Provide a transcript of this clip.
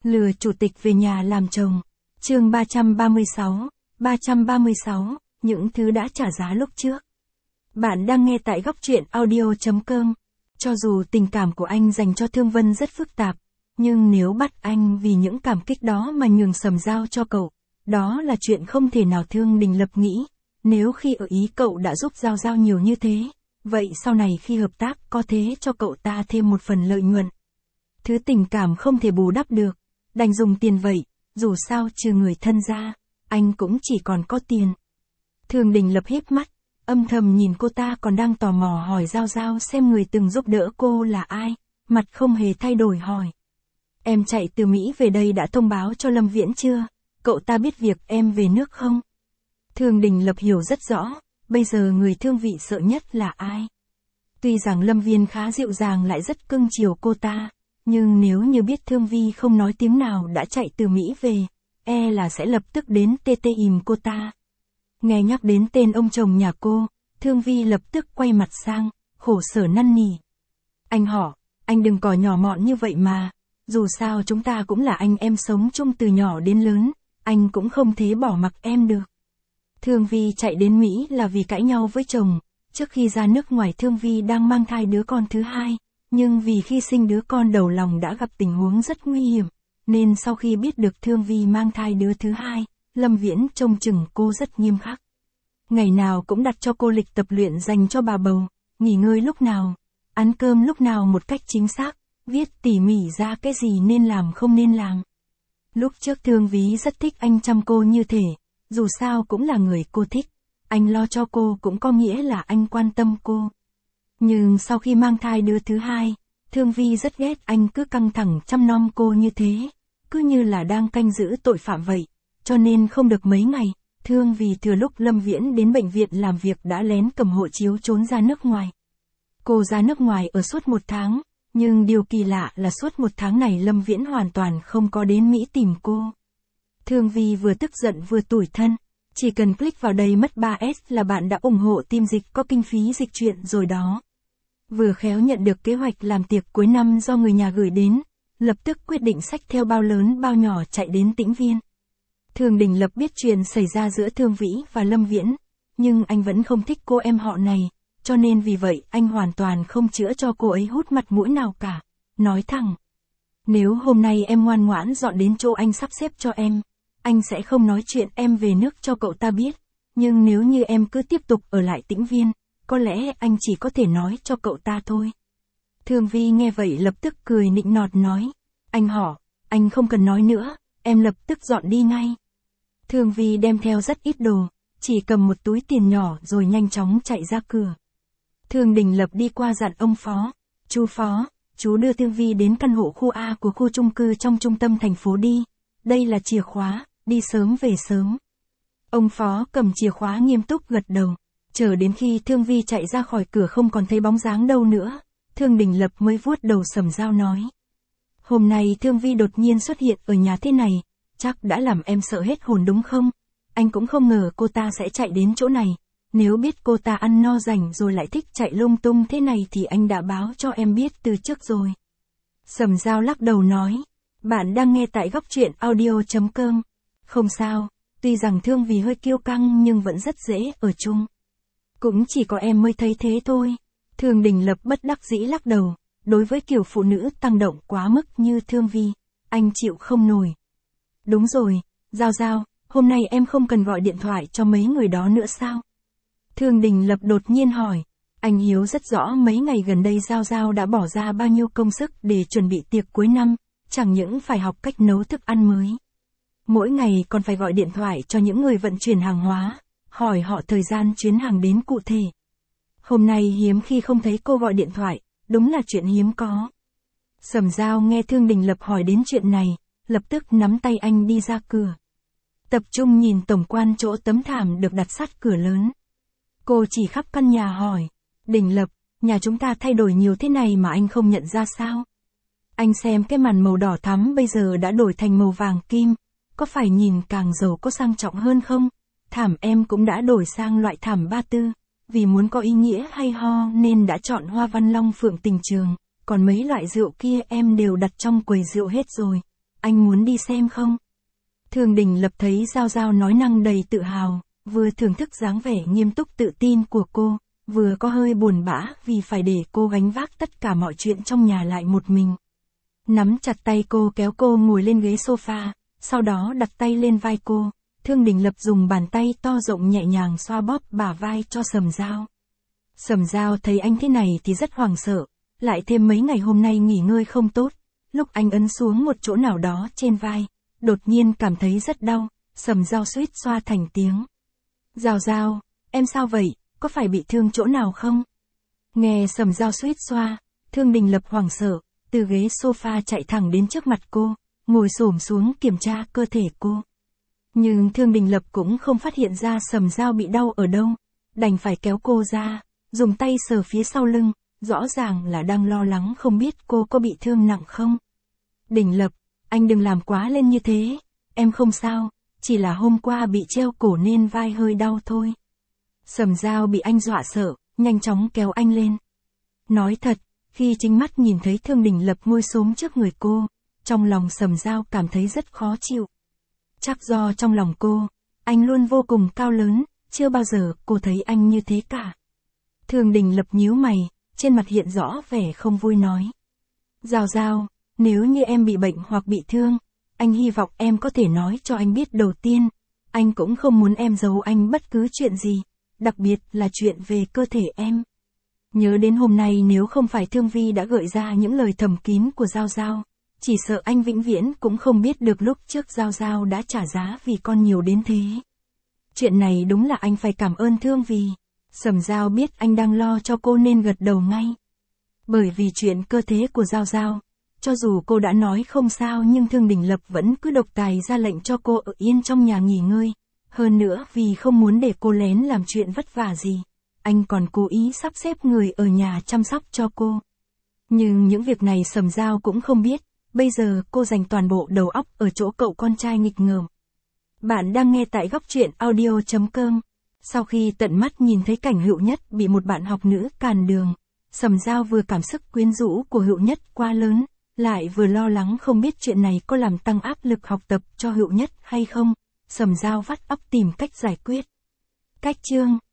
Lừa chủ tịch về nhà làm chồng. Chương 336, những thứ đã trả giá lúc trước. Bạn đang nghe tại góc truyện audio.com. Cho dù tình cảm của anh dành cho Thương Vân rất phức tạp, nhưng nếu bắt anh vì những cảm kích đó mà nhường Sầm Giao cho cậu, đó là chuyện không thể nào. Thương Đình Lập nghĩ, nếu khi ở Ý cậu đã giúp Giao Giao nhiều như thế, vậy sau này khi hợp tác có thế cho cậu ta thêm một phần lợi nhuận. Thứ tình cảm không thể bù đắp được, đành dùng tiền vậy, dù sao trừ người thân ra, anh cũng chỉ còn có tiền. Thương Đình Lập híp mắt, âm thầm nhìn cô ta còn đang tò mò hỏi Giao Giao xem người từng giúp đỡ cô là ai, mặt không hề thay đổi hỏi. Em chạy từ Mỹ về đây đã thông báo cho Lâm Viễn chưa? Cậu ta biết việc em về nước không? Thương Đình Lập hiểu rất rõ, bây giờ người Thương Vị sợ nhất là ai. Tuy rằng Lâm Viên khá dịu dàng lại rất cưng chiều cô ta, nhưng nếu như biết Thương Vi không nói tiếng nào đã chạy từ Mỹ về, e là sẽ lập tức đến tê ìm cô ta. Nghe nhắc đến tên ông chồng nhà cô, Thương Vi lập tức quay mặt sang, khổ sở năn nỉ. Anh họ, anh đừng cò nhỏ mọn như vậy mà, dù sao chúng ta cũng là anh em sống chung từ nhỏ đến lớn, anh cũng không thể bỏ mặc em được. Thương Vi chạy đến Mỹ là vì cãi nhau với chồng, trước khi ra nước ngoài Thương Vi đang mang thai đứa con thứ hai, nhưng vì khi sinh đứa con đầu lòng đã gặp tình huống rất nguy hiểm, nên sau khi biết được Thương Vi mang thai đứa thứ hai, Lâm Viễn trông chừng cô rất nghiêm khắc. Ngày nào cũng đặt cho cô lịch tập luyện dành cho bà bầu, nghỉ ngơi lúc nào, ăn cơm lúc nào một cách chính xác, viết tỉ mỉ ra cái gì nên làm không nên làm. Lúc trước Thương Vi rất thích anh chăm cô như thể, dù sao cũng là người cô thích, anh lo cho cô cũng có nghĩa là anh quan tâm cô. Nhưng sau khi mang thai đứa thứ hai, Thương Vi rất ghét anh cứ căng thẳng chăm nom cô như thế, cứ như là đang canh giữ tội phạm vậy, cho nên không được mấy ngày, Thương Vi thừa lúc Lâm Viễn đến bệnh viện làm việc đã lén cầm hộ chiếu trốn ra nước ngoài. Cô ra nước ngoài ở suốt 1 tháng, nhưng điều kỳ lạ là suốt 1 tháng này Lâm Viễn hoàn toàn không có đến Mỹ tìm cô. Thương Vi vừa tức giận vừa tủi thân, chỉ cần click vào đây mất 3S là bạn đã ủng hộ team dịch có kinh phí dịch truyện rồi đó. Vừa khéo nhận được kế hoạch làm tiệc cuối năm do người nhà gửi đến, lập tức quyết định xách theo bao lớn bao nhỏ chạy đến Tĩnh Viên. Thương Đình Lập biết chuyện xảy ra giữa Thương Vĩ và Lâm Viễn, nhưng anh vẫn không thích cô em họ này, cho nên vì vậy anh hoàn toàn không chữa cho cô ấy hút mặt mũi nào cả, nói thẳng. Nếu hôm nay em ngoan ngoãn dọn đến chỗ anh sắp xếp cho em, anh sẽ không nói chuyện em về nước cho cậu ta biết, nhưng nếu như em cứ tiếp tục ở lại Tĩnh Viên, có lẽ anh chỉ có thể nói cho cậu ta thôi. Thương Vi nghe vậy lập tức cười nịnh nọt nói, anh họ, anh không cần nói nữa, em lập tức dọn đi ngay. Thương Vi đem theo rất ít đồ, chỉ cầm một túi tiền nhỏ rồi nhanh chóng chạy ra cửa. Thương Đình Lập đi qua dặn ông Phó, chú Phó, chú đưa Thương Vi đến căn hộ khu A của khu chung cư trong trung tâm thành phố đi, đây là chìa khóa, đi sớm về sớm. Ông Phó cầm chìa khóa nghiêm túc gật đầu. Chờ đến khi Thương Vi chạy ra khỏi cửa không còn thấy bóng dáng đâu nữa, Thương Đình Lập mới vuốt đầu Sầm Giao nói. Hôm nay Thương Vi đột nhiên xuất hiện ở nhà thế này, chắc đã làm em sợ hết hồn đúng không? Anh cũng không ngờ cô ta sẽ chạy đến chỗ này, nếu biết cô ta ăn no rảnh rồi lại thích chạy lung tung thế này thì anh đã báo cho em biết từ trước rồi. Sầm Giao lắc đầu nói, bạn đang nghe tại góc truyện audio.com. Không sao, tuy rằng Thương Vi hơi kiêu căng nhưng vẫn rất dễ ở chung. Cũng chỉ có em mới thấy thế thôi. Thương Đình Lập bất đắc dĩ lắc đầu, đối với kiểu phụ nữ tăng động quá mức như Thương Vi, anh chịu không nổi. Đúng rồi, Giao Giao, hôm nay em không cần gọi điện thoại cho mấy người đó nữa sao? Thương Đình Lập đột nhiên hỏi, anh Hiếu rất rõ mấy ngày gần đây Giao Giao đã bỏ ra bao nhiêu công sức để chuẩn bị tiệc cuối năm, chẳng những phải học cách nấu thức ăn mới. Mỗi ngày còn phải gọi điện thoại cho những người vận chuyển hàng hóa, hỏi họ thời gian chuyến hàng đến cụ thể. Hôm nay hiếm khi không thấy cô gọi điện thoại, đúng là chuyện hiếm có. Sầm Giao nghe Thương Đình Lập hỏi đến chuyện này, lập tức nắm tay anh đi ra cửa. Tập trung nhìn tổng quan chỗ tấm thảm được đặt sát cửa lớn. Cô chỉ khắp căn nhà hỏi, Đình Lập, nhà chúng ta thay đổi nhiều thế này mà anh không nhận ra sao? Anh xem cái màn màu đỏ thắm bây giờ đã đổi thành màu vàng kim, có phải nhìn càng giàu có sang trọng hơn không? Thảm em cũng đã đổi sang loại thảm ba tư, vì muốn có ý nghĩa hay ho nên đã chọn hoa văn long phượng tình trường, còn mấy loại rượu kia em đều đặt trong quầy rượu hết rồi. anh muốn đi xem không? Thương Đình Lập thấy Giao Giao nói năng đầy tự hào, vừa thưởng thức dáng vẻ nghiêm túc tự tin của cô, vừa có hơi buồn bã vì phải để cô gánh vác tất cả mọi chuyện trong nhà lại một mình. Nắm chặt tay cô kéo cô ngồi lên ghế sofa, sau đó đặt tay lên vai cô, Thương Đình Lập dùng bàn tay to rộng nhẹ nhàng xoa bóp bả vai cho Sầm Giao. Sầm Giao thấy anh thế này thì rất hoảng sợ, lại thêm mấy ngày hôm nay nghỉ ngơi không tốt, lúc anh ấn xuống một chỗ nào đó trên vai, đột nhiên cảm thấy rất đau, Sầm Giao suýt xoa thành tiếng. Giao Giao, em sao vậy, có phải bị thương chỗ nào không? Nghe Sầm Giao suýt xoa, Thương Đình Lập hoảng sợ, từ ghế sofa chạy thẳng đến trước mặt cô, ngồi xổm xuống kiểm tra cơ thể cô. Nhưng Thương Đình Lập cũng không phát hiện ra Sầm Giao bị đau ở đâu, đành phải kéo cô ra, dùng tay sờ phía sau lưng, rõ ràng là đang lo lắng không biết cô có bị thương nặng không. Đình Lập, anh đừng làm quá lên như thế, em không sao, chỉ là hôm qua bị treo cổ nên vai hơi đau thôi. Sầm Giao bị anh dọa sợ, nhanh chóng kéo anh lên. Nói thật, khi chính mắt nhìn thấy Thương Đình Lập ngồi xổm trước người cô, trong lòng Sầm Giao cảm thấy rất khó chịu. Chắc do trong lòng cô, anh luôn vô cùng cao lớn, chưa bao giờ cô thấy anh như thế cả. Thương Đình Lập nhíu mày, trên mặt hiện rõ vẻ không vui nói. Giao Giao, nếu như em bị bệnh hoặc bị thương, anh hy vọng em có thể nói cho anh biết đầu tiên, anh cũng không muốn em giấu anh bất cứ chuyện gì, đặc biệt là chuyện về cơ thể em. Nhớ đến hôm nay nếu không phải Thương Vi đã gợi ra những lời thầm kín của Giao Giao, chỉ sợ anh vĩnh viễn cũng không biết được lúc trước Giao Giao đã trả giá vì con nhiều đến thế. Chuyện này đúng là anh phải cảm ơn Thương Vi. Sầm Giao biết anh đang lo cho cô nên gật đầu ngay. Bởi vì chuyện cơ thể của Giao Giao, cho dù cô đã nói không sao nhưng Thương Đình Lập vẫn cứ độc tài ra lệnh cho cô ở yên trong nhà nghỉ ngơi. Hơn nữa vì không muốn để cô lén làm chuyện vất vả gì, anh còn cố ý sắp xếp người ở nhà chăm sóc cho cô. Nhưng những việc này Sầm Giao cũng không biết, bây giờ cô dành toàn bộ đầu óc ở chỗ cậu con trai nghịch ngợm. Bạn đang nghe tại góc truyện audio.com. Sau khi tận mắt nhìn thấy cảnh Hựu Nhất bị một bạn học nữ càn đường, Sầm Giao vừa cảm sức quyến rũ của Hựu Nhất quá lớn, lại vừa lo lắng không biết chuyện này có làm tăng áp lực học tập cho Hựu Nhất hay không. Sầm Giao vắt óc tìm cách giải quyết. Cách chương